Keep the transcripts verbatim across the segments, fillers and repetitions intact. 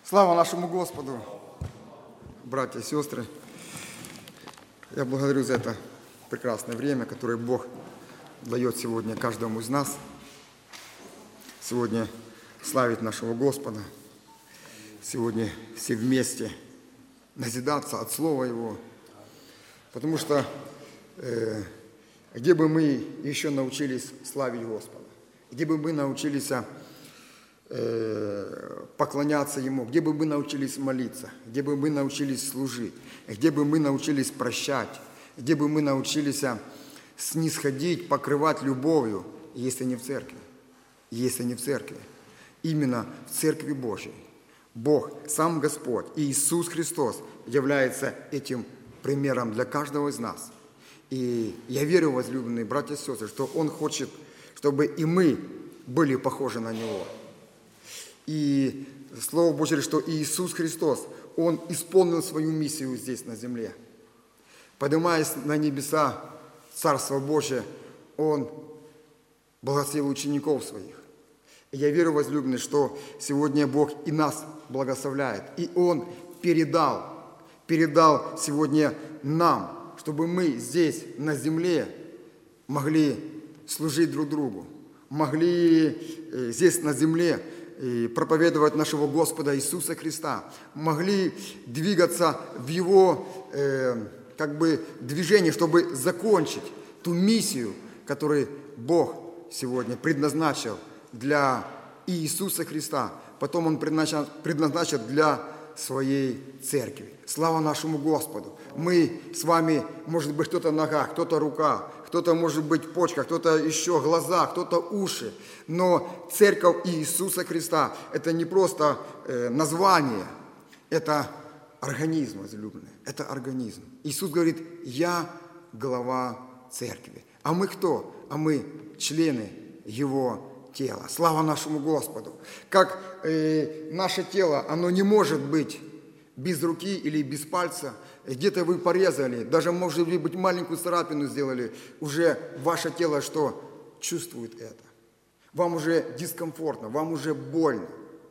Слава нашему Господу, братья и сестры. Я благодарю за это прекрасное время, которое Бог дает сегодня каждому из нас. Сегодня славить нашего Господа. Сегодня все вместе назидаться от Слова Его. Потому что э, где бы мы еще научились славить Господа, где бы мы научились поклоняться Ему, где бы мы научились молиться, где бы мы научились служить, где бы мы научились прощать, где бы мы научились снисходить, покрывать любовью, если не в церкви, если не в церкви, именно в Церкви Божьей. Бог, сам Господь, Иисус Христос является этим примером для каждого из нас. И я верю, возлюбленные братья и сестры, что Он хочет, чтобы и мы были похожи на Него. И Слово Божье говорит, что Иисус Христос, Он исполнил свою миссию здесь на земле. Поднимаясь на небеса, Царство Божие, Он благословил учеников Своих. И я верю, возлюбленные, что сегодня Бог и нас благословляет. И Он передал, передал сегодня нам, чтобы мы здесь на земле могли служить друг другу, могли здесь на земле и проповедовать нашего Господа Иисуса Христа, могли двигаться в Его э, как бы движении, чтобы закончить ту миссию, которую Бог сегодня предназначил для Иисуса Христа, потом Он предназначил, предназначил для Своей церкви. Слава нашему Господу! Мы с вами, может быть, кто-то нога, кто-то рука, кто-то, может быть, почка, кто-то еще глаза, кто-то уши. Но Церковь Иисуса Христа – это не просто э, название, это организм, возлюбленный, это организм. Иисус говорит: «Я глава Церкви». А мы кто? А мы члены Его тела. Слава нашему Господу! Как э, наше тело, оно не может быть без руки или без пальца. Где-то вы порезали, даже, может быть, маленькую царапину сделали, уже ваше тело что? Чувствует это. Вам уже дискомфортно, вам уже больно.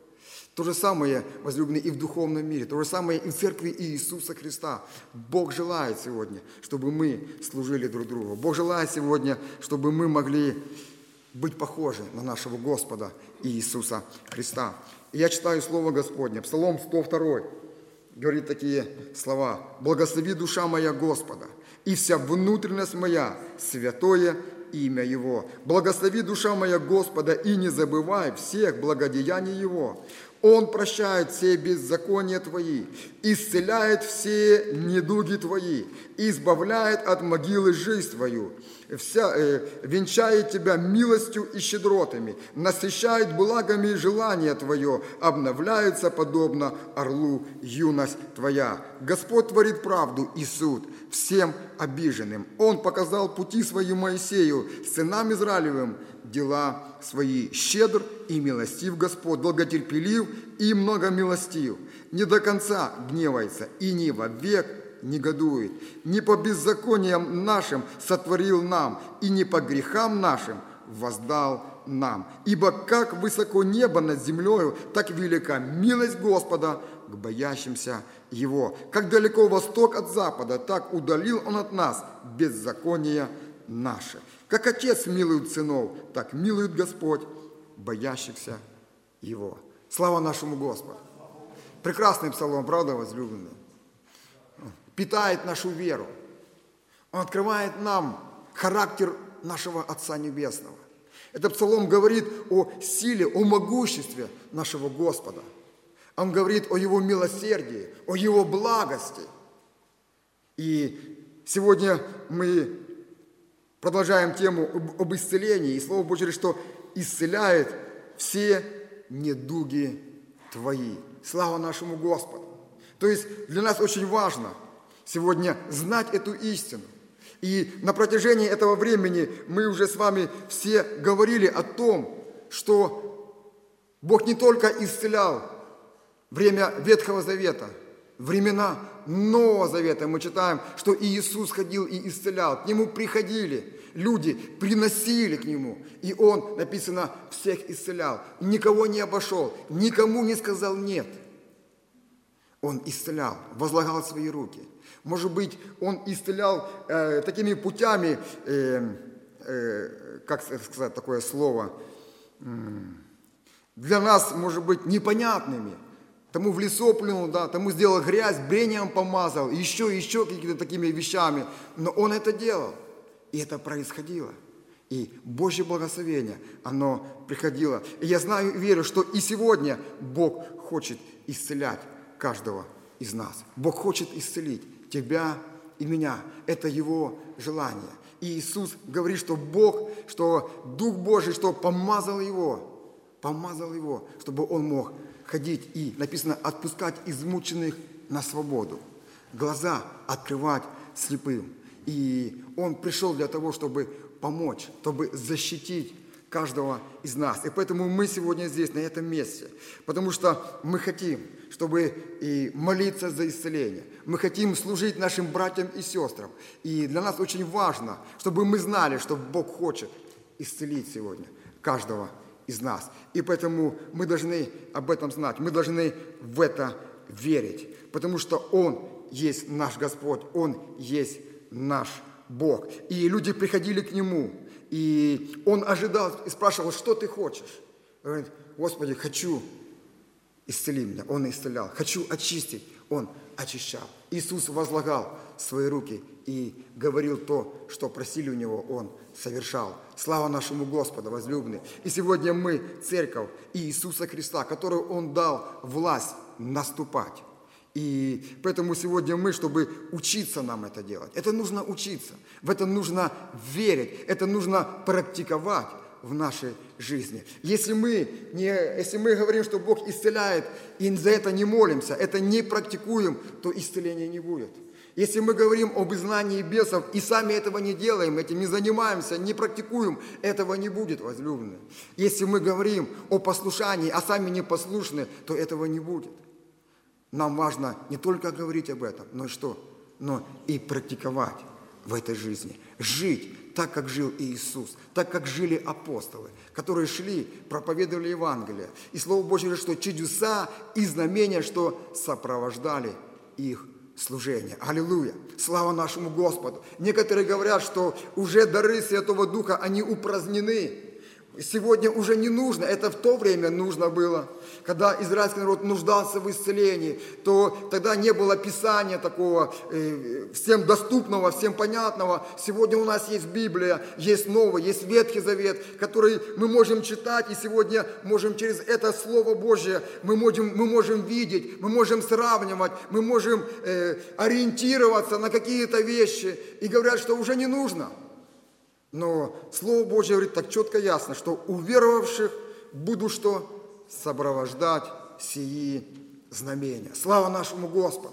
То же самое, возлюбленные, и в духовном мире, то же самое и в Церкви Иисуса Христа. Бог желает сегодня, чтобы мы служили друг другу. Бог желает сегодня, чтобы мы могли быть похожи на нашего Господа Иисуса Христа. И я читаю Слово Господне, Псалом сто два. Говорит такие слова: «Благослови душа моя Господа, и вся внутренность моя святое имя Его. Благослови душа моя Господа, и не забывай всех благодеяний Его. Он прощает все беззакония твои, исцеляет все недуги твои, избавляет от могилы жизнь твою, вся, э, венчает тебя милостью и щедротами, насыщает благами желание твое, обновляется подобно орлу юность твоя. Господь творит правду и суд всем обиженным. Он показал пути свои Моисею, сынам Израилевым дела свои. Щедр и милостив Господь, долготерпелив и многомилостив. Не до конца гневается и не вовек негодует. Не по беззакониям нашим сотворил нам, и не по грехам нашим воздал нам. Ибо как высоко небо над землею, так велика милость Господа к боящимся Его. Как далеко восток от запада, так удалил Он от нас беззаконие наше. Как отец милует сынов, так милует Господь боящихся Его». Слава нашему Господу! Прекрасный псалом, правда, возлюбленные? Питает нашу веру. Он открывает нам характер нашего Отца Небесного. Этот псалом говорит о силе, о могуществе нашего Господа. Он говорит о Его милосердии, о Его благости. И сегодня мы продолжаем тему об исцелении. И Слово Божье говорит, что исцеляет все недуги твои. Слава нашему Господу! То есть для нас очень важно сегодня знать эту истину. И на протяжении этого времени мы уже с вами все говорили о том, что Бог не только исцелял время Ветхого Завета, времена Нового Завета. Мы читаем, что Иисус ходил и исцелял. К Нему приходили люди, приносили к Нему. И Он, написано, всех исцелял. Никого не обошел, никому не сказал «нет». Он исцелял, возлагал свои руки. Может быть, Он исцелял э, такими путями, э, э, как сказать такое слово, э, для нас, может быть, непонятными. Тому в лицо плюнул, да, тому сделал грязь, брением помазал, еще, еще какими-то такими вещами. Но Он это делал, и это происходило. И Божье благословение, оно приходило. И я знаю и верю, что и сегодня Бог хочет исцелять каждого из нас. Бог хочет исцелить тебя и меня. Это Его желание. И Иисус говорит, что Бог, что Дух Божий, что помазал Его, помазал Его, чтобы Он мог ходить и, написано, отпускать измученных на свободу, глаза открывать слепым. И Он пришел для того, чтобы помочь, чтобы защитить каждого из нас. И поэтому мы сегодня здесь, на этом месте. Потому что мы хотим, чтобы и молиться за исцеление. Мы хотим служить нашим братьям и сестрам. И для нас очень важно, чтобы мы знали, что Бог хочет исцелить сегодня каждого из нас. И поэтому мы должны об этом знать. Мы должны в это верить. Потому что Он есть наш Господь. Он есть наш Бог. И люди приходили к Нему, и Он ожидал и спрашивал, что ты хочешь? Он говорит, Господи, хочу, исцели меня. Он исцелял. Хочу очистить. Он очищал. Иисус возлагал свои руки и говорил то, что просили у Него, Он совершал. Слава нашему Господу, возлюбленный. И сегодня мы, церковь Иисуса Христа, которую Он дал власть наступать. И поэтому сегодня мы, чтобы учиться нам это делать, это нужно учиться, в это нужно верить, это нужно практиковать в нашей жизни. Если мы, не, если мы говорим, что Бог исцеляет, и за это не молимся, это не практикуем, то исцеления не будет. Если мы говорим об изгнании бесов и сами этого не делаем, этим не занимаемся, не практикуем, этого не будет, возлюбленные. Если мы говорим о послушании, а сами не послушны, то этого не будет. Нам важно не только говорить об этом, но и что? Но и практиковать в этой жизни. Жить так, как жил Иисус, так, как жили апостолы, которые шли, проповедовали Евангелие. И Слово Божье говорит, что чудеса и знамения, что сопровождали их служение. Аллилуйя! Слава нашему Господу! Некоторые говорят, что уже дары Святого Духа, они упразднены. Сегодня уже не нужно, это в то время нужно было, когда израильский народ нуждался в исцелении, то тогда не было Писания такого, э, всем доступного, всем понятного. Сегодня у нас есть Библия, есть Новый, есть Ветхий Завет, который мы можем читать, и сегодня можем через это Слово Божье, мы можем, мы можем видеть, мы можем сравнивать, мы можем э, ориентироваться на какие-то вещи, и говорят, что уже не нужно. Но Слово Божье говорит так четко, ясно, что уверовавших буду что? Сопровождать сии знамения. Слава нашему Господу!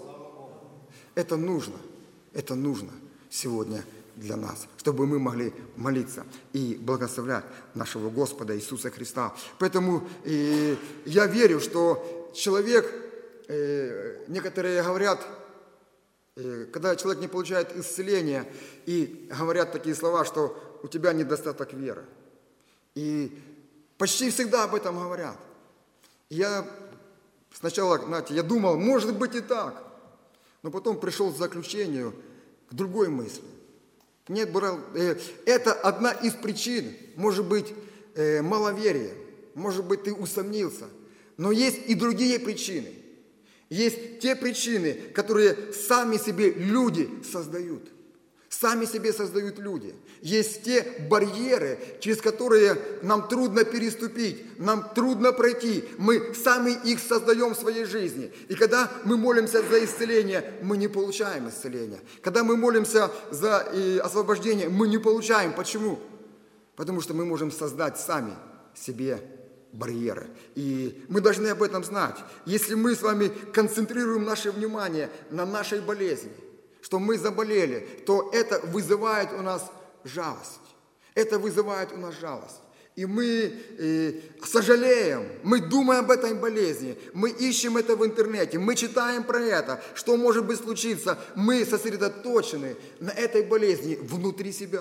Это нужно, это нужно сегодня для нас, чтобы мы могли молиться и благословлять нашего Господа Иисуса Христа. Поэтому и я верю, что человек, э, некоторые говорят, э, когда человек не получает исцеления, и говорят такие слова, что у тебя недостаток веры. И почти всегда об этом говорят. Я сначала, знаете, я думал, может быть и так, но потом пришел к заключению, к другой мысли. Мне было, э, это одна из причин, может быть, э, маловерия, может быть, ты усомнился, но есть и другие причины. Есть те причины, которые сами себе люди создают. Сами себе создают люди. Есть те барьеры, через которые нам трудно переступить, нам трудно пройти. Мы сами их создаем в своей жизни. И когда мы молимся за исцеление, мы не получаем исцеления. Когда мы молимся за освобождение, мы не получаем. Почему? Потому что мы можем создать сами себе барьеры. И мы должны об этом знать. Если мы с вами концентрируем наше внимание на нашей болезни, что мы заболели, то это вызывает у нас жалость. Это вызывает у нас жалость. И мы э, сожалеем, мы думаем об этой болезни, мы ищем это в интернете, мы читаем про это, что может быть случиться. Мы сосредоточены на этой болезни внутри себя.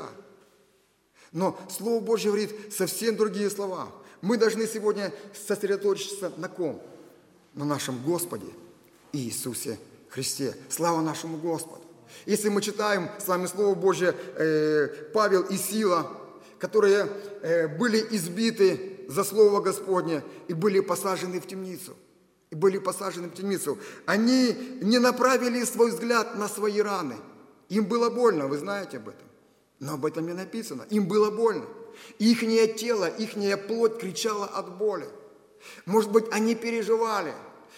Но Слово Божье говорит совсем другие слова. Мы должны сегодня сосредоточиться на ком? На нашем Господе Иисусе Христе. Слава нашему Господу! Если мы читаем с вами Слово Божье, э, Павел и Сила, которые э, были избиты за Слово Господне и были посажены в темницу, и были посажены в темницу, они не направили свой взгляд на свои раны. Им было больно, вы знаете об этом. Но об этом не написано. Им было больно. Ихнее тело, ихняя плоть кричала от боли. Может быть, они переживали,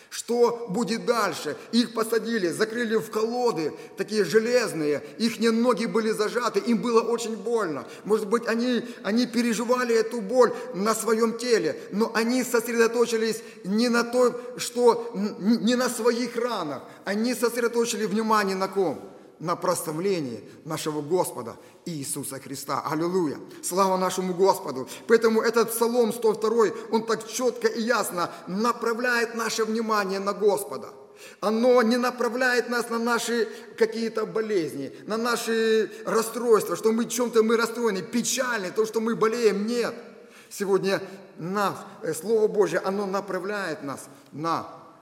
что будет дальше. Их посадили, закрыли в колоды, такие железные. Ихние ноги были зажаты, им было очень больно. Может быть, они, они переживали эту боль на своем теле, но они сосредоточились не на том, что, не на своих ранах. Они сосредоточили внимание на ком? На прославлении нашего Господа Иисуса Христа. Аллилуйя! Слава нашему Господу! Поэтому этот Псалом сто второй, он так четко и ясно направляет наше внимание на Господа. Оно не направляет нас на наши какие-то болезни, на наши расстройства, что мы чем-то мы расстроены, печальны, то, что мы болеем. Нет! Сегодня нас, Слово Божье, оно направляет нас на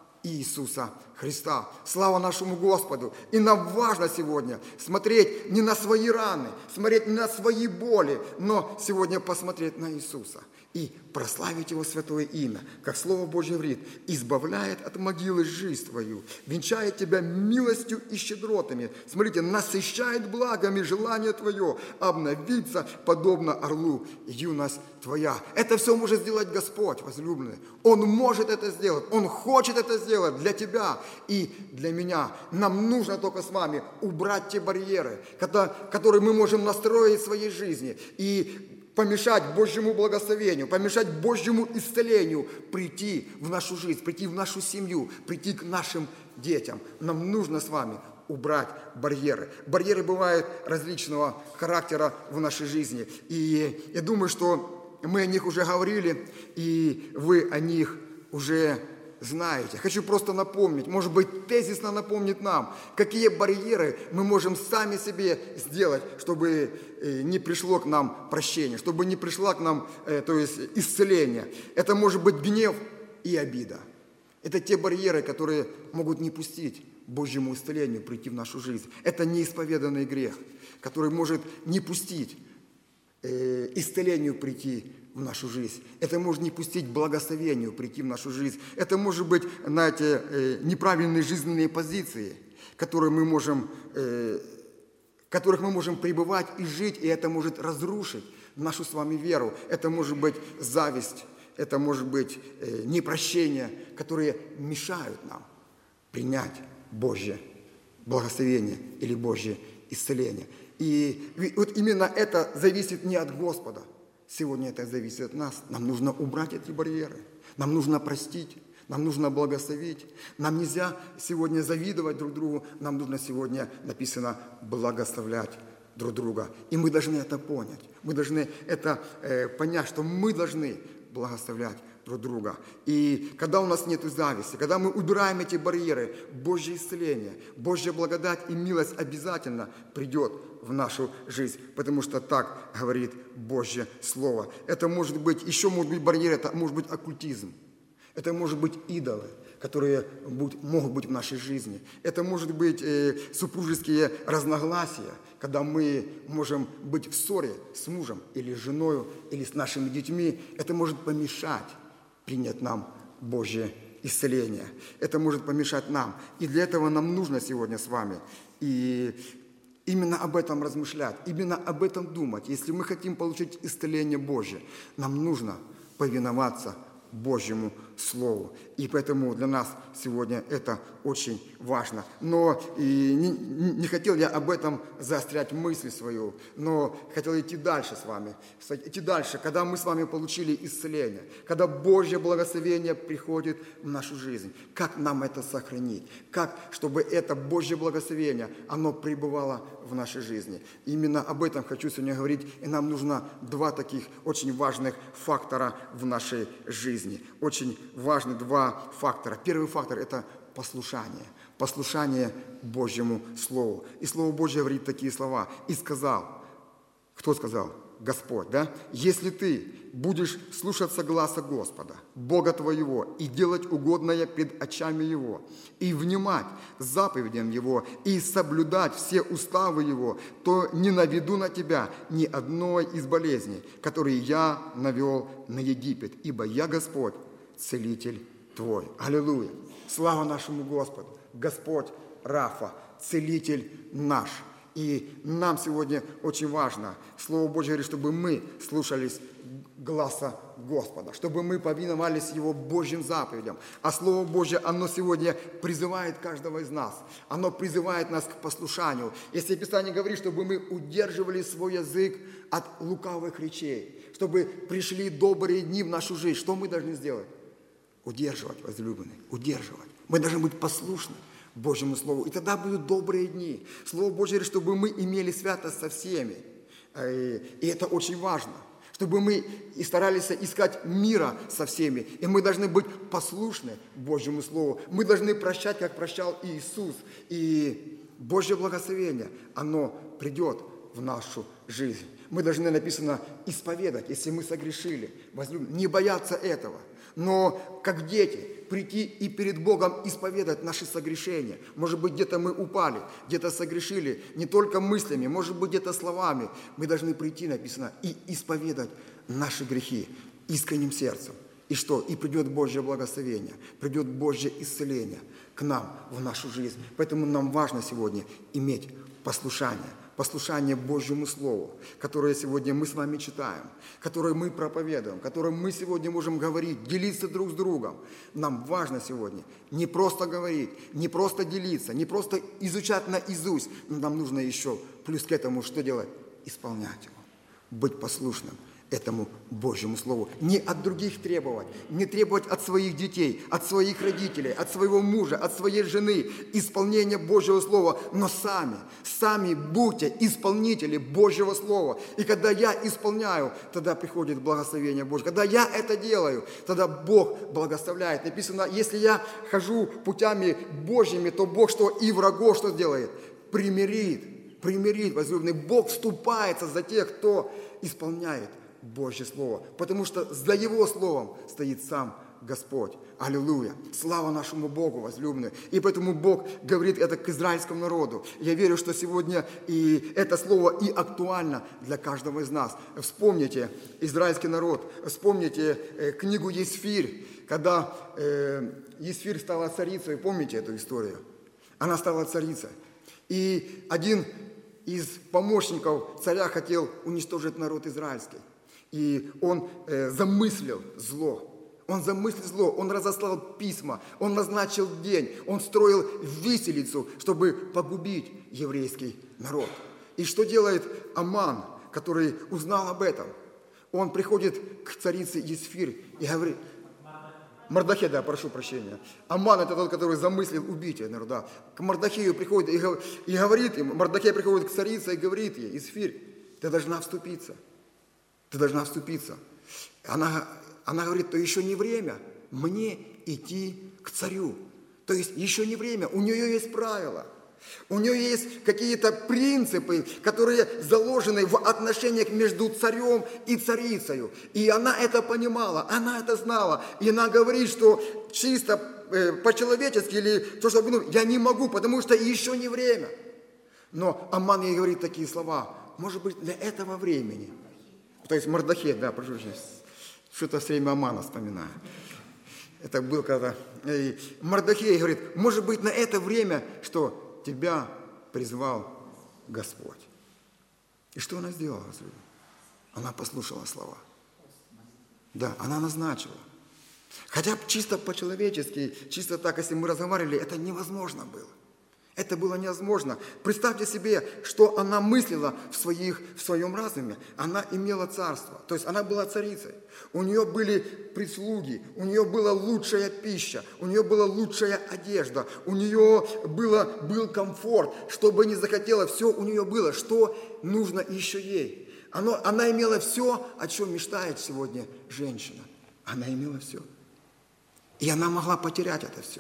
Иисуса Христа. Слава нашему Господу! И нам важно сегодня смотреть не на свои раны, смотреть не на свои боли, но сегодня посмотреть на Иисуса и прославить Его святое имя. Как Слово Божье говорит: избавляет от могилы жизнь твою, венчает тебя милостью и щедротами. Смотрите, насыщает благами желание твое, обновиться подобно орлу юность твоя. Это все может сделать Господь, возлюбленный. Он может это сделать, Он хочет это сделать для тебя и для меня. Нам нужно только с вами убрать те барьеры, которые мы можем настроить в своей жизни и помешать Божьему благословению, помешать Божьему исцелению прийти в нашу жизнь, прийти в нашу семью, прийти к нашим детям. Нам нужно с вами убрать барьеры. Барьеры бывают различного характера в нашей жизни. И я думаю, что мы о них уже говорили, и вы о них уже знаете. Хочу просто напомнить, может быть, тезисно напомнить нам, какие барьеры мы можем сами себе сделать, чтобы не пришло к нам прощение, чтобы не пришло к нам, то есть, исцеление. Это может быть гнев и обида. Это те барьеры, которые могут не пустить Божьему исцелению прийти в нашу жизнь. Это неисповеданный грех, который может не пустить исцелению прийти в нашу жизнь. Это может не пустить благословению прийти в нашу жизнь. Это может быть, знаете, неправильные жизненные позиции, которые мы можем, в которых мы можем пребывать и жить, и это может разрушить нашу с вами веру. Это может быть зависть, это может быть непрощение, которые мешают нам принять Божье благословение или Божье исцеление. И вот именно это зависит не от Господа. Сегодня это зависит от нас. Нам нужно убрать эти барьеры. Нам нужно простить. Нам нужно благословить. Нам нельзя сегодня завидовать друг другу. Нам нужно сегодня, написано, благословлять друг друга. И мы должны это понять. Мы должны это э, понять, что мы должны благословлять друг друга. И когда у нас нет зависти, когда мы убираем эти барьеры, Божье исцеление, Божья благодать и милость обязательно придет в нашу жизнь, потому что так говорит Божье Слово. Это может быть, еще может быть барьер, это может быть оккультизм, это может быть идолы, которые будут, могут быть в нашей жизни. Это может быть э, супружеские разногласия, когда мы можем быть в ссоре с мужем или с женой, или с нашими детьми. Это может помешать принять нам Божье исцеление. Это может помешать нам. И для этого нам нужно сегодня с вами и именно об этом размышлять, именно об этом думать. Если мы хотим получить исцеление Божье, нам нужно повиноваться Божьему Слову. И поэтому для нас сегодня это очень важно. Но и не, не хотел я об этом заострять мысль свою, но хотел идти дальше с вами. Идти дальше, когда мы с вами получили исцеление, когда Божье благословение приходит в нашу жизнь. Как нам это сохранить? Как, чтобы это Божье благословение, оно пребывало в нашей жизни? Именно об этом хочу сегодня говорить. И нам нужно два таких очень важных фактора в нашей жизни. Очень важны два фактора. Первый фактор – это послушание. Послушание Божьему Слову. И Слово Божье говорит такие слова. «И сказал». Кто сказал? Господь, да? Если ты будешь слушаться гласа Господа, Бога твоего, и делать угодное пред очами Его, и внимать заповедям Его, и соблюдать все уставы Его, то не наведу на тебя ни одной из болезней, которые я навел на Египет, ибо я Господь, целитель твой». Аллилуйя! Слава нашему Господу! Господь Рафа, целитель наш. И нам сегодня очень важно, Слово Божье говорит, чтобы мы слушались гласа Господа, чтобы мы повиновались Его Божьим заповедям. А Слово Божье, оно сегодня призывает каждого из нас. Оно призывает нас к послушанию. Если Писание говорит, чтобы мы удерживали свой язык от лукавых речей, чтобы пришли добрые дни в нашу жизнь, что мы должны сделать? Удерживать, возлюбленные, удерживать. Мы должны быть послушны Божьему Слову. И тогда будут добрые дни. Слово Божье говорит, чтобы мы имели святость со всеми. И это очень важно. Чтобы мы и старались искать мира со всеми. И мы должны быть послушны Божьему Слову. Мы должны прощать, как прощал Иисус. И Божье благословение, оно придет в нашу жизнь. Мы должны, написано, исповедать, если мы согрешили. Не бояться этого. Но как дети прийти и перед Богом исповедать наши согрешения. Может быть, где-то мы упали, где-то согрешили, не только мыслями, может быть, где-то словами. Мы должны прийти, написано, и исповедать наши грехи искренним сердцем. И что? И придет Божье благословение, придет Божье исцеление к нам в нашу жизнь. Поэтому нам важно сегодня иметь послушание. Послушание Божьему Слову, которое сегодня мы с вами читаем, которое мы проповедуем, которое мы сегодня можем говорить, делиться друг с другом. Нам важно сегодня не просто говорить, не просто делиться, не просто изучать наизусть, но нам нужно еще плюс к этому что делать? Исполнять его, быть послушным этому Божьему Слову. Не от других требовать, не требовать от своих детей, от своих родителей, от своего мужа, от своей жены исполнения Божьего Слова, но сами, сами будьте исполнители Божьего Слова. И когда я исполняю, тогда приходит благословение Божье. Когда я это делаю, тогда Бог благословляет. Написано, если я хожу путями Божьими, то Бог что? И врагов что сделает? Примирит, примирит, возлюбленный. Бог вступается за тех, кто исполняет Божье Слово, потому что за Его Словом стоит сам Господь. Аллилуйя! Слава нашему Богу, возлюбленные! И поэтому Бог говорит это к израильскому народу. Я верю, что сегодня и это слово и актуально для каждого из нас. Вспомните израильский народ, вспомните э, книгу Есфирь, когда э, Есфирь стала царицей, помните эту историю? Она стала царицей. И один из помощников царя хотел уничтожить народ израильский. И он э, замыслил зло. Он замыслил зло, он разослал письма, он назначил день, он строил виселицу, чтобы погубить еврейский народ. И что делает Аман, который узнал об этом? Он приходит к царице Есфирь и говорит... Мардахей, да, прошу прощения. Аман – это тот, который замыслил убить народа. К Мардахею приходит и, и говорит им, Мардахей приходит к царице и говорит ей: Есфирь, ты должна вступиться. Ты должна вступиться. Она, она говорит, то еще не время мне идти к царю. То есть еще не время, у нее есть правила. У нее есть какие-то принципы, которые заложены в отношениях между царем и царицей. И она это понимала, она это знала. И она говорит, что чисто э, по-человечески или то, что ну, я не могу, потому что еще не время. Но Аман ей говорит такие слова: может быть, для этого времени. То есть Мардахей, да, прошу прощения, что-то все время Амана вспоминаю. Это был когда... И Мардахей говорит, может быть, на это время, что тебя призвал Господь. И что она сделала? Она послушала слова. Да, она назначила. Хотя чисто по-человечески, чисто так, если мы разговаривали, это невозможно было. Это было невозможно. Представьте себе, что она мыслила в, своих, в своем разуме. Она имела царство, то есть она была царицей. У нее были прислуги, у нее была лучшая пища, у нее была лучшая одежда, у нее было, был комфорт. Что бы ни захотела, все у нее было. Что нужно еще ей? Оно, она имела все, о чем мечтает сегодня женщина. Она имела все. И она могла потерять это все.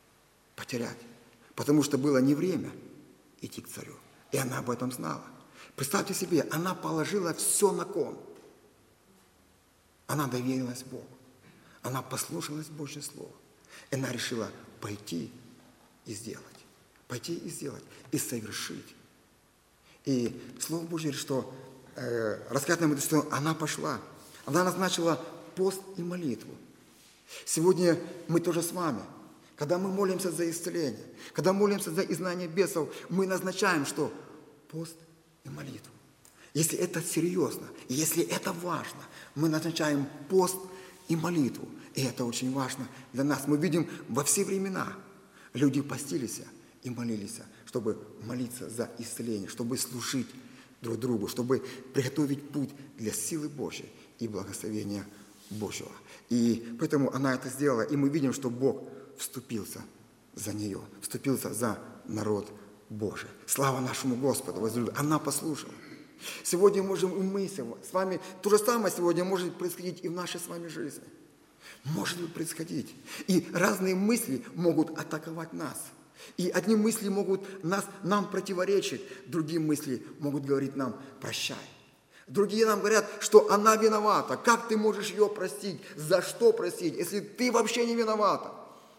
Потерять. Потому что было не время идти к царю. И она об этом знала. Представьте себе, она положила все на кон. Она доверилась Богу. Она послушалась Божье Слово. И она решила пойти и сделать. Пойти и сделать. И совершить. И Слово Божье говорит, что э, рассказать нам, что она пошла. Она назначила пост и молитву. Сегодня мы тоже с вами. Когда мы молимся за исцеление, когда молимся за изгнание бесов, мы назначаем что? Пост и молитву. Если это серьезно, и если это важно, мы назначаем пост и молитву. И это очень важно для нас. Мы видим во все времена люди постились и молились, чтобы молиться за исцеление, чтобы служить друг другу, чтобы приготовить путь для силы Божьей и благословения Божьего. И поэтому она это сделала, и мы видим, что Бог вступился за нее, вступился за народ Божий. Слава нашему Господу, возлюбленным. Она послушала. Сегодня можем и мы с вами, то же самое сегодня может происходить и в нашей с вами жизни. Может быть происходить. И разные мысли могут атаковать нас. И одни мысли могут нас, нам противоречить, другие мысли могут говорить нам «прощай». Другие нам говорят, что она виновата. Как ты можешь ее простить? За что простить, если ты вообще не виновата?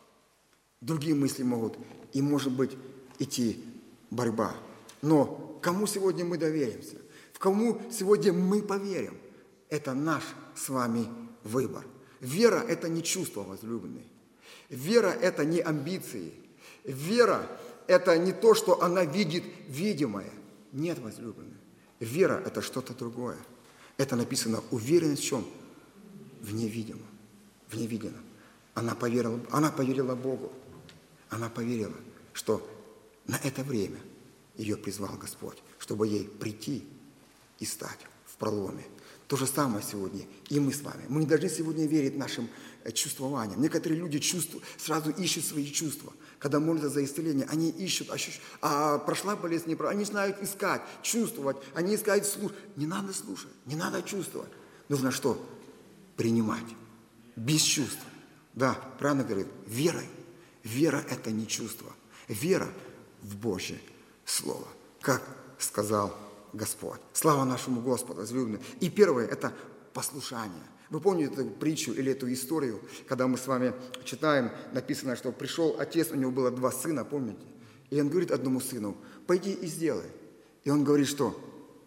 Другие мысли могут, и может быть, идти борьба. Но кому сегодня мы доверимся? В кому сегодня мы поверим? Это наш с вами выбор. Вера – это не чувство, возлюбленные. Вера – это не амбиции. Вера – это не то, что она видит видимое. Нет, возлюбленные. Вера – это что-то другое. Это написано уверенность в чем? В невидимом. В невидимом. Она поверила, она поверила Богу. Она поверила, что на это время ее призвал Господь, чтобы ей прийти и стать в проломе. То же самое сегодня и мы с вами. Мы не должны сегодня верить нашим чувствованиям. Некоторые люди чувствуют, сразу ищут свои чувства. Когда молятся за исцеление, они ищут, а прошла болезнь, не прошла. Они начинают искать, чувствовать, они искают слушать. Не надо слушать, не надо чувствовать. Нужно что? Принимать. Без чувств. Да, правильно говорит, верой. Вера – это не чувство. Вера в Божье Слово, как сказал Господь. Слава нашему Господу, возлюбленные. И первое – это послушание. Вы помните эту притчу или эту историю, когда мы с вами читаем, написано, что пришел отец, у него было два сына, помните? И он говорит одному сыну, пойди и сделай. И он говорит, что?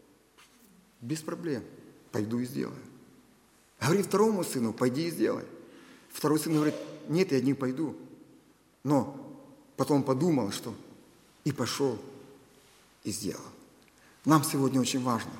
Без проблем, пойду и сделаю. Говорит второму сыну, пойди и сделай. Второй сын говорит, нет, я не пойду. Но потом подумал, что и пошел и сделал. Нам сегодня очень важно.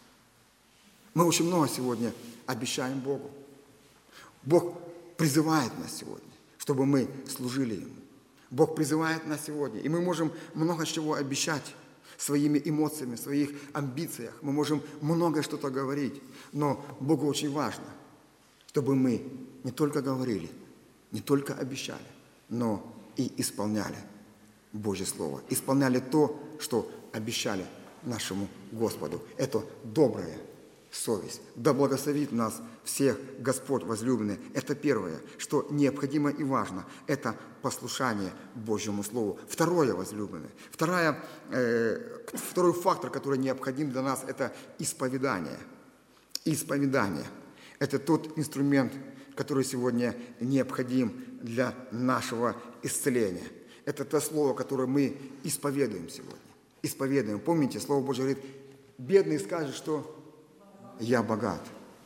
Мы очень много сегодня обещаем Богу. Бог призывает нас сегодня, чтобы мы служили Ему. Бог призывает нас сегодня, и мы можем много чего обещать своими эмоциями, своих амбициях. Мы можем много что-то говорить, но Богу очень важно, чтобы мы не только говорили, не только обещали, но и исполняли Божье Слово. Исполняли то, что обещали нашему Господу. Это добрая совесть. Да благословит нас всех Господь возлюбленный. Это первое, что необходимо и важно. Это послушание Божьему Слову. Второе, возлюбленное. Вторая, э, второй фактор, который необходим для нас, это исповедание. Исповедание. Это тот инструмент, который сегодня необходим для нашего исцеления. Это то слово, которое мы исповедуем сегодня. Исповедуем. Помните, Слово Божье говорит, бедный скажет, что я богат.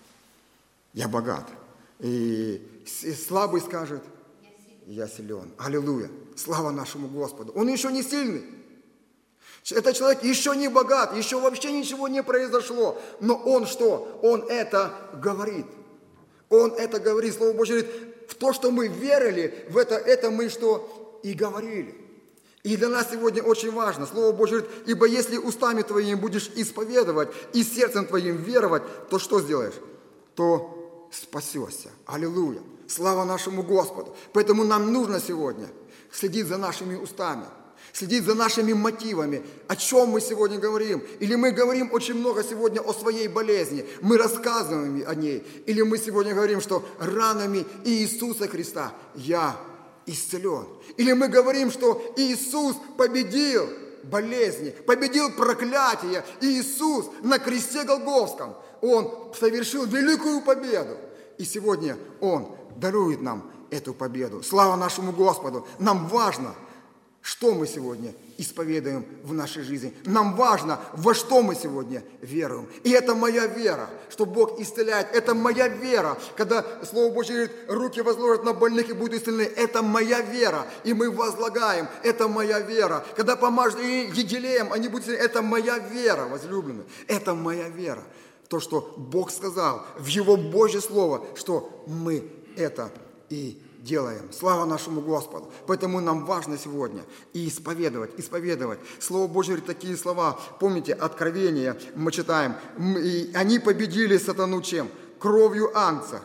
Я богат. И слабый скажет, я силен. Аллилуйя. Слава нашему Господу. Он еще не сильный. Этот человек еще не богат, еще вообще ничего не произошло. Но он что? Он это говорит. Он это говорит. Слово Божье говорит, в то, что мы верили, в это, это мы что? И говорили. И для нас сегодня очень важно. Слово Божье говорит, ибо если устами твоими будешь исповедовать и сердцем твоим веровать, то что сделаешь? То спасешься. Аллилуйя. Слава нашему Господу. Поэтому нам нужно сегодня следить за нашими устами, следить за нашими мотивами. О чем мы сегодня говорим? Или мы говорим очень много сегодня о своей болезни, мы рассказываем о ней. Или мы сегодня говорим, что ранами Иисуса Христа я исцелен. Или мы говорим, что Иисус победил. болезни, победил проклятие. И Иисус на кресте Голгофском, Он совершил великую победу. И сегодня Он дарует нам эту победу. Слава нашему Господу! Нам важно, что мы сегодня исповедуем в нашей жизни. Нам важно, во что мы сегодня веруем. И это моя вера, что Бог исцеляет. Это моя вера. Когда Слово Божье говорит, руки возложат на больных и будут исцелены. Это моя вера. И мы возлагаем. Это моя вера. Когда помажут егелеем, они будут исцелены. Это моя вера, возлюбленные. Это моя вера. То, что Бог сказал в Его Божье Слово, что мы это и делаем. Слава нашему Господу. Поэтому нам важно сегодня и исповедовать, исповедовать. Слово Божье говорит такие слова. Помните, Откровение мы читаем. И они победили сатану чем? Кровью Агнца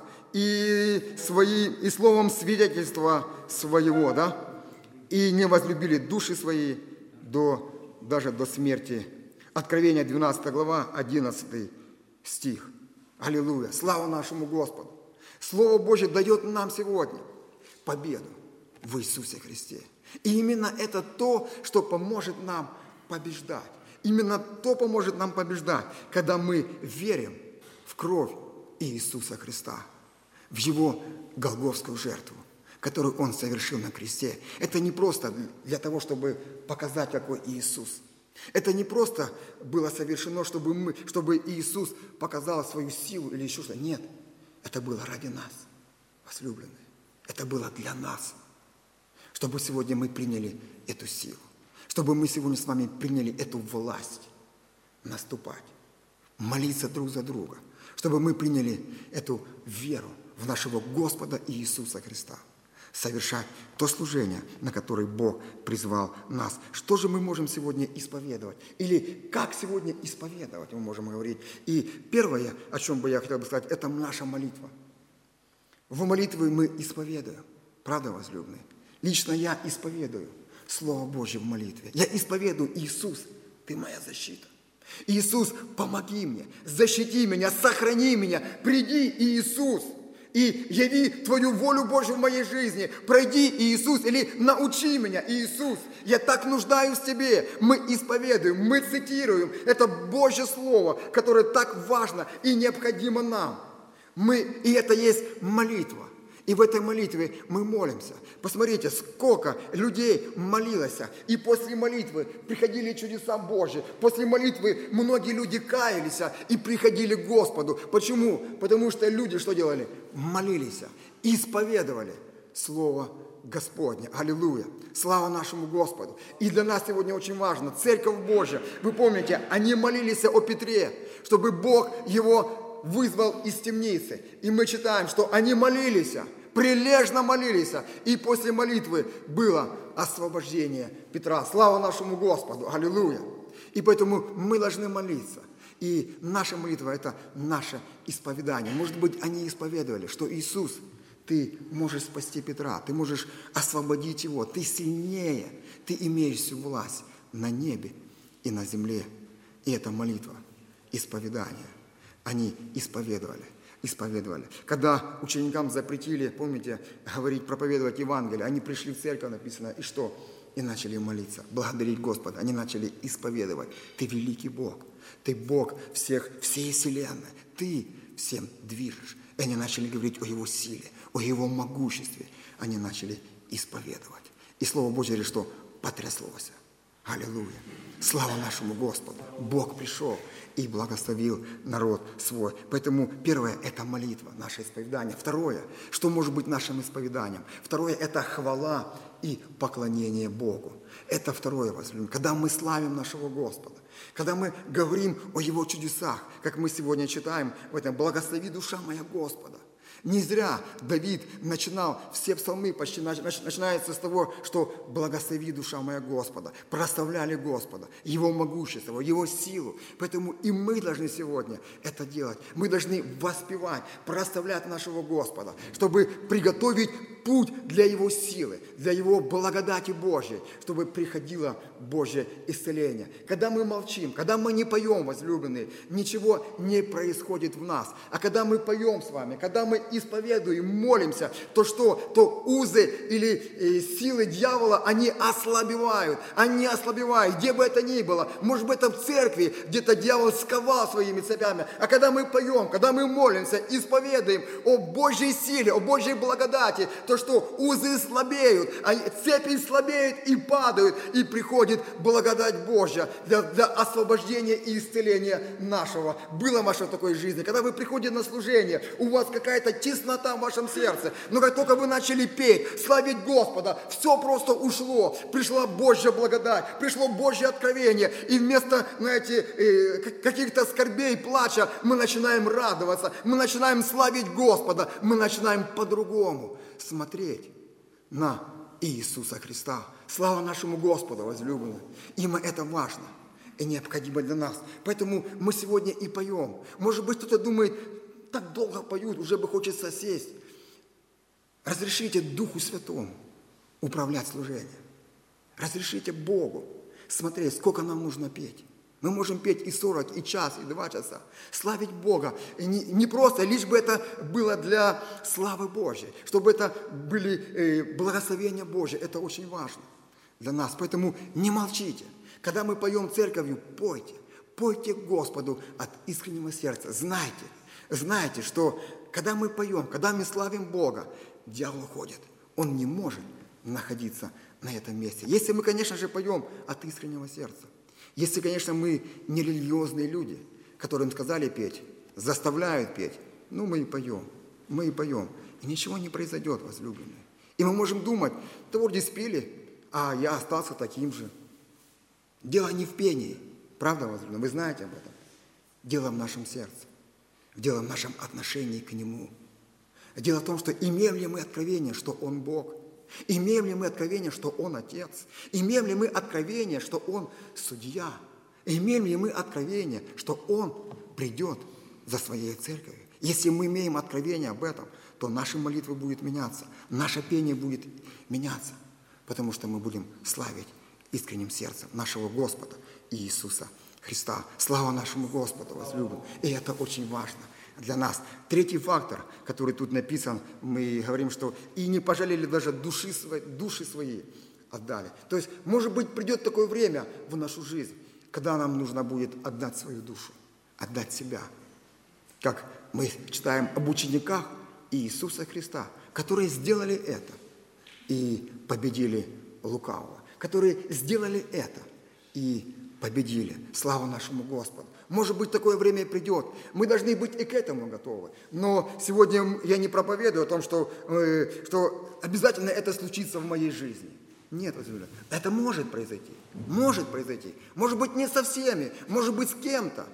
и, свои, и словом свидетельства своего, да? И не возлюбили души свои до, даже до смерти. Откровение двенадцатая глава, одиннадцатый стих. Аллилуйя. Слава нашему Господу. Слово Божье дает нам сегодня победу в Иисусе Христе. И именно это то, что поможет нам побеждать. Именно то поможет нам побеждать, когда мы верим в кровь Иисуса Христа, в Его голгофскую жертву, которую Он совершил на кресте. Это не просто для того, чтобы показать, какой Иисус. Это не просто было совершено, чтобы, мы, чтобы Иисус показал свою силу или еще что-то. Нет, это было ради нас, возлюбленные. Это было для нас, чтобы сегодня мы приняли эту силу, чтобы мы сегодня с вами приняли эту власть наступать, молиться друг за друга, чтобы мы приняли эту веру в нашего Господа Иисуса Христа, совершать то служение, на которое Бог призвал нас. Что же мы можем сегодня исповедовать? Или как сегодня исповедовать, мы можем говорить. И первое, о чем бы я хотел бы сказать, это наша молитва. В молитве мы исповедуем. Правда, возлюбленные? Лично я исповедую Слово Божье в молитве. Я исповедую: Иисус, Ты моя защита. Иисус, помоги мне, защити меня, сохрани меня. Приди, Иисус, и яви Твою волю Божью в моей жизни. Пройди, Иисус, или научи меня, Иисус. Я так нуждаюсь в Тебе. Мы исповедуем, мы цитируем это Божье Слово, которое так важно и необходимо нам. Мы, и это есть молитва. И в этой молитве мы молимся. Посмотрите, сколько людей молилось. И после молитвы приходили чудеса Божьи. После молитвы многие люди каялись и приходили к Господу. Почему? Потому что люди что делали? Молились, исповедовали Слово Господне. Аллилуйя. Слава нашему Господу. И для нас сегодня очень важно. Церковь Божья. Вы помните, они молились о Петре, чтобы Бог его вызвал из темницы. И мы читаем, что они молились, прилежно молились, и после молитвы было освобождение Петра. Слава нашему Господу! Аллилуйя! И поэтому мы должны молиться. И наша молитва – это наше исповедание. Может быть, они исповедовали, что Иисус, Ты можешь спасти Петра, Ты можешь освободить его, Ты сильнее, Ты имеешь всю власть на небе и на земле. И это молитва, исповедание. Они исповедовали, исповедовали. Когда ученикам запретили, помните, говорить, проповедовать Евангелие, они пришли в церковь, написано, и что? И начали молиться, благодарить Господа. Они начали исповедовать. Ты великий Бог, Ты Бог всех, всей вселенной, Ты всем движешь. И они начали говорить о Его силе, о Его могуществе. Они начали исповедовать. И Слово Божье говорит, что потряслось. Аллилуйя. Слава нашему Господу. Бог пришел и благословил народ свой. Поэтому первое – это молитва, наше исповедание. Второе, что может быть нашим исповеданием? Второе – это хвала и поклонение Богу. Это второе, возлюбленные. Когда мы славим нашего Господа, когда мы говорим о Его чудесах, как мы сегодня читаем в этом «Благослови душа моя Господа». Не зря Давид начинал, все псалмы почти начинаются с того, что «благослови душа моя Господа», прославляли Господа, Его могущество, Его силу. Поэтому и мы должны сегодня это делать. Мы должны воспевать, прославлять нашего Господа, чтобы приготовить путь для Его силы, для Его благодати Божьей, чтобы приходило Божье исцеление. Когда мы молчим, когда мы не поем, возлюбленные, ничего не происходит в нас. А когда мы поем с вами, когда мы исповедуем, молимся, то что? То узы или э, силы дьявола, они ослабевают, они ослабевают, где бы это ни было. Может быть, это в церкви, где-то дьявол сковал своими цепями. А когда мы поем, когда мы молимся, исповедуем о Божьей силе, о Божьей благодати, то что узы слабеют, а цепи слабеют и падают, и приходит благодать Божья для, для освобождения и исцеления нашего. Было в вашей такой жизни, когда вы приходите на служение, у вас какая-то теснота в вашем сердце, но как только вы начали петь, славить Господа, все просто ушло, пришла Божья благодать, пришло Божье откровение, и вместо, знаете, каких-то скорбей, плача, мы начинаем радоваться, мы начинаем славить Господа, мы начинаем по-другому смотреть на Иисуса Христа. Слава нашему Господу, возлюбленные. Им это важно и необходимо для нас. Поэтому мы сегодня и поем. Может быть, кто-то думает, так долго поют, уже бы хочется сесть. Разрешите Духу Святому управлять служением. Разрешите Богу смотреть, сколько нам нужно петь. Мы можем петь и сорок, и час, и два часа. Славить Бога. И не, не просто, лишь бы это было для славы Божьей. Чтобы это были э, благословения Божьи. Это очень важно для нас. Поэтому не молчите. Когда мы поем церковью, пойте. Пойте Господу от искреннего сердца. Знайте, знайте, что когда мы поем, когда мы славим Бога, дьявол уходит. Он не может находиться на этом месте. Если мы, конечно же, поем от искреннего сердца. Если, конечно, мы не религиозные люди, которым сказали петь, заставляют петь, ну, мы и поем, мы и поем. И ничего не произойдет, возлюбленные. И мы можем думать, да вроде спели, а я остался таким же. Дело не в пении, правда, возлюбленные? Вы знаете об этом. Дело в нашем сердце, дело в нашем отношении к Нему. Дело в том, что имеем ли мы откровение, что Он Бог, имеем ли мы откровение, что Он Отец, имеем ли мы откровение, что Он Судья, имеем ли мы откровение, что Он придет за Своей церковью. Если мы имеем откровение об этом, то наши молитвы будут меняться, наше пение будет меняться, потому что мы будем славить искренним сердцем нашего Господа Иисуса Христа. Слава нашему Господу, возлюбленным. И это очень важно для нас. Третий фактор, который тут написан, мы говорим, что и не пожалели даже души, свои, души свои отдали. То есть, может быть, придет такое время в нашу жизнь, когда нам нужно будет отдать свою душу, отдать себя. Как мы читаем об учениках Иисуса Христа, которые сделали это и победили лукавого, которые сделали это и победили. Слава нашему Господу. Может быть, такое время и придет. Мы должны быть и к этому готовы. Но сегодня я не проповедую о том, что, э, что обязательно это случится в моей жизни. Нет, возлюбленные, это может произойти. Может произойти. Может быть, не со всеми, может быть, с кем-то.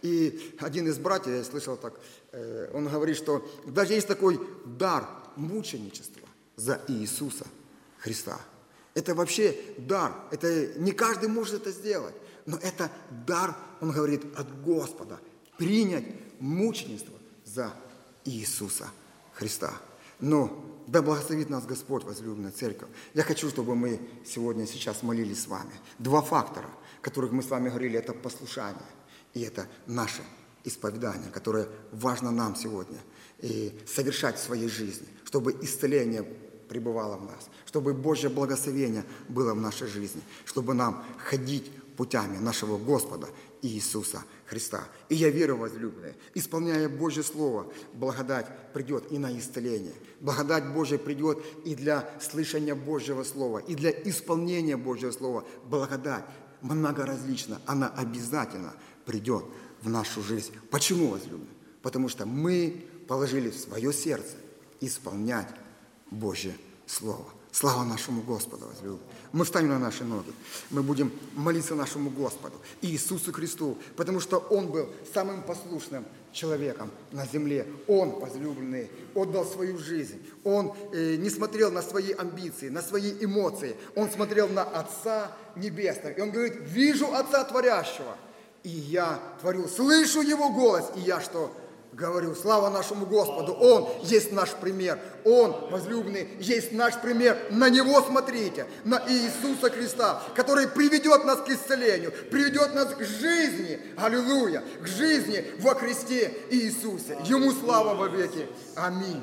И один из братьев, я слышал так, э, он говорит, что даже есть такой дар мученичества за Иисуса Христа. Это вообще дар. Это не каждый может это сделать. Но это дар, он говорит, от Господа. Принять мученичество за Иисуса Христа. Но да благословит нас Господь, возлюбленная церковь. Я хочу, чтобы мы сегодня, сейчас молились с вами. Два фактора, о которых мы с вами говорили, это послушание. И это наше исповедание, которое важно нам сегодня и совершать в своей жизни, чтобы исцеление пребывало в нас, чтобы Божье благословение было в нашей жизни, чтобы нам ходить путями нашего Господа Иисуса Христа. И я верю, возлюбленные, исполняя Божье Слово, благодать придет и на исцеление. Благодать Божья придет и для слышания Божьего Слова, и для исполнения Божьего Слова. Благодать многоразлична, она обязательно придет в нашу жизнь. Почему, возлюбленные? Потому что мы положили в свое сердце исполнять Божье Слово. Слава нашему Господу, возлюбленные. Мы встанем на наши ноги. Мы будем молиться нашему Господу, Иисусу Христу, потому что Он был самым послушным человеком на земле. Он, возлюбленный, отдал свою жизнь. Он э, не смотрел на свои амбиции, на свои эмоции. Он смотрел на Отца Небесного. И Он говорит, вижу Отца Творящего, и я творю, слышу Его голос, и я что? Говорю, слава нашему Господу, Он есть наш пример. Он, возлюбленный, есть наш пример. На Него смотрите, на Иисуса Христа, который приведет нас к исцелению, приведет нас к жизни, аллилуйя, к жизни во Христе Иисусе. Ему слава во веки. Аминь.